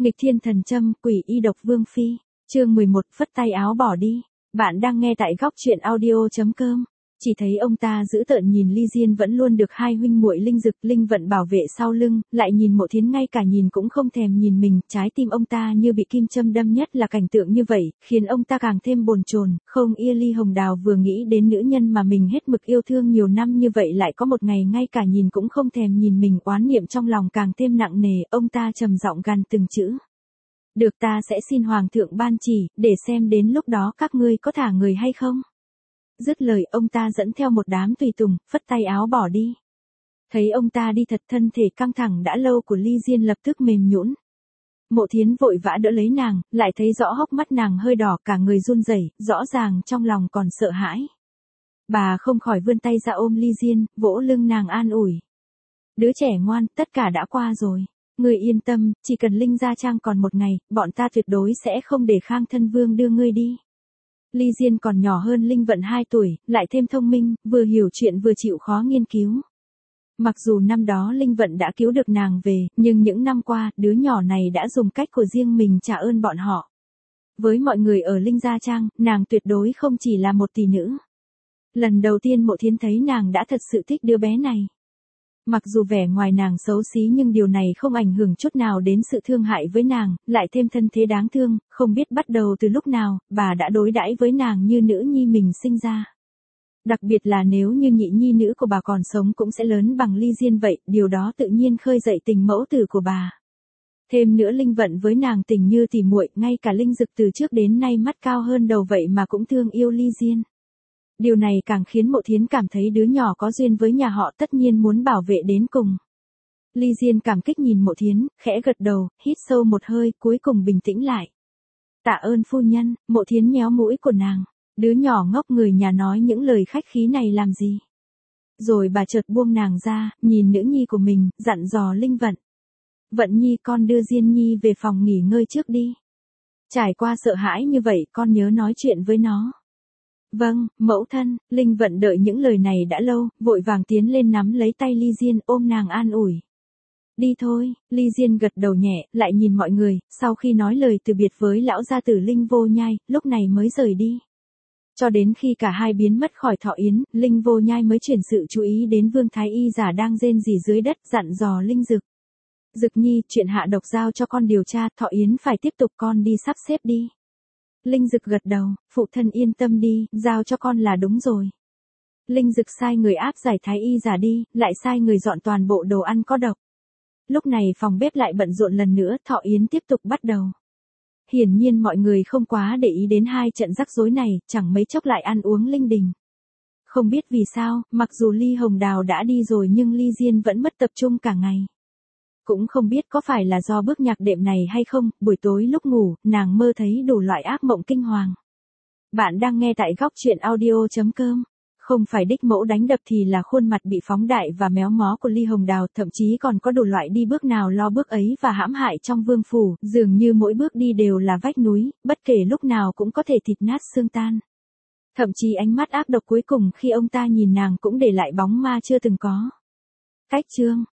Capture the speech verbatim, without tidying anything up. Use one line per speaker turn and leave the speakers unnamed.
Nghịch thiên thần châm, quỷ y độc vương phi. Chương mười một, phất tay áo bỏ đi. Bạn đang nghe tại góc truyện audio chấm com. Chỉ thấy ông ta giữ tợn nhìn Ly Diên vẫn luôn được hai huynh muội Linh Dực, Linh Vận bảo vệ sau lưng, lại nhìn Mộ Thiến ngay cả nhìn cũng không thèm nhìn mình, trái tim ông ta như bị kim châm đâm, nhất là cảnh tượng như vậy, khiến ông ta càng thêm bồn chồn. Không ia Ly Hồng Đào vừa nghĩ đến nữ nhân mà mình hết mực yêu thương nhiều năm như vậy lại có một ngày ngay cả nhìn cũng không thèm nhìn mình, oán niệm trong lòng càng thêm nặng nề, ông ta trầm giọng gằn từng chữ. Được, ta sẽ xin Hoàng thượng ban chỉ, để xem đến lúc đó các ngươi có thả người hay không. Dứt lời ông ta dẫn theo một đám tùy tùng, phất tay áo bỏ đi. Thấy ông ta đi thật, thân thể căng thẳng đã lâu của Ly Diên lập tức mềm nhũn. Mộ Thiến vội vã đỡ lấy nàng, lại thấy rõ hốc mắt nàng hơi đỏ, cả người run rẩy, rõ ràng trong lòng còn sợ hãi. Bà không khỏi vươn tay ra ôm Ly Diên, vỗ lưng nàng an ủi. Đứa trẻ ngoan, tất cả đã qua rồi. Ngươi yên tâm, chỉ cần Linh Gia Trang còn một ngày, bọn ta tuyệt đối sẽ không để Khang Thân Vương đưa ngươi đi. Ly Diên còn nhỏ hơn Linh Vận hai tuổi, lại thêm thông minh, vừa hiểu chuyện vừa chịu khó nghiên cứu. Mặc dù năm đó Linh Vận đã cứu được nàng về, nhưng những năm qua, đứa nhỏ này đã dùng cách của riêng mình trả ơn bọn họ. Với mọi người ở Linh Gia Trang, nàng tuyệt đối không chỉ là một tỷ nữ. Lần đầu tiên Mộ Thiến thấy nàng đã thật sự thích đứa bé này. Mặc dù vẻ ngoài nàng xấu xí nhưng điều này không ảnh hưởng chút nào đến sự thương hại với nàng, lại thêm thân thế đáng thương, không biết bắt đầu từ lúc nào, bà đã đối đãi với nàng như nữ nhi mình sinh ra. Đặc biệt là nếu như nhị nhi nữ của bà còn sống cũng sẽ lớn bằng Ly Diên vậy, điều đó tự nhiên khơi dậy tình mẫu tử của bà. Thêm nữa Linh Vận với nàng tình như tỉ muội, ngay cả Linh Dực từ trước đến nay mắt cao hơn đầu vậy mà cũng thương yêu Ly Diên. Điều này càng khiến Mộ Thiến cảm thấy đứa nhỏ có duyên với nhà họ tất nhiên muốn bảo vệ đến cùng. Ly Diên cảm kích nhìn Mộ Thiến, khẽ gật đầu, hít sâu một hơi, cuối cùng bình tĩnh lại. Tạ ơn phu nhân. Mộ Thiến nhéo mũi của nàng. Đứa nhỏ ngốc người nhà nói những lời khách khí này làm gì. Rồi bà chợt buông nàng ra, nhìn nữ nhi của mình, dặn dò Linh Vận. Vận nhi, con đưa Diên nhi về phòng nghỉ ngơi trước đi. Trải qua sợ hãi như vậy, con nhớ nói chuyện với nó. Vâng, mẫu thân. Linh Vận đợi những lời này đã lâu, vội vàng tiến lên nắm lấy tay Ly Diên, ôm nàng an ủi. Đi thôi. Ly Diên gật đầu nhẹ, lại nhìn mọi người, sau khi nói lời từ biệt với lão gia tử Linh Vô Nhai, lúc này mới rời đi. Cho đến khi cả hai biến mất khỏi Thọ Yến, Linh Vô Nhai mới chuyển sự chú ý đến Vương Thái Y giả đang rên rỉ dưới đất, dặn dò Linh Dực. Dực nhi, chuyện hạ độc giao cho con điều tra, Thọ Yến phải tiếp tục, con đi sắp xếp đi. Linh Dực gật đầu, phụ thân yên tâm đi, giao cho con là đúng rồi. Linh Dực sai người áp giải Thái Y giả đi, lại sai người dọn toàn bộ đồ ăn có độc. Lúc này phòng bếp lại bận rộn lần nữa, Thọ Yến tiếp tục bắt đầu. Hiển nhiên mọi người không quá để ý đến hai trận rắc rối này, chẳng mấy chốc lại ăn uống linh đình. Không biết vì sao, mặc dù Ly Hồng Đào đã đi rồi nhưng Ly Diên vẫn mất tập trung cả ngày. Cũng không biết có phải là do bước nhạc đệm này hay không, buổi tối lúc ngủ, nàng mơ thấy đủ loại ác mộng kinh hoàng. Bạn đang nghe tại góc truyện audio chấm com. Không phải đích mẫu đánh đập thì là khuôn mặt bị phóng đại và méo mó của Ly Hồng Đào, thậm chí còn có đủ loại đi bước nào lo bước ấy và hãm hại trong vương phủ, dường như mỗi bước đi đều là vách núi, bất kể lúc nào cũng có thể thịt nát xương tan. Thậm chí ánh mắt ác độc cuối cùng khi ông ta nhìn nàng cũng để lại bóng ma chưa từng có. Cách chương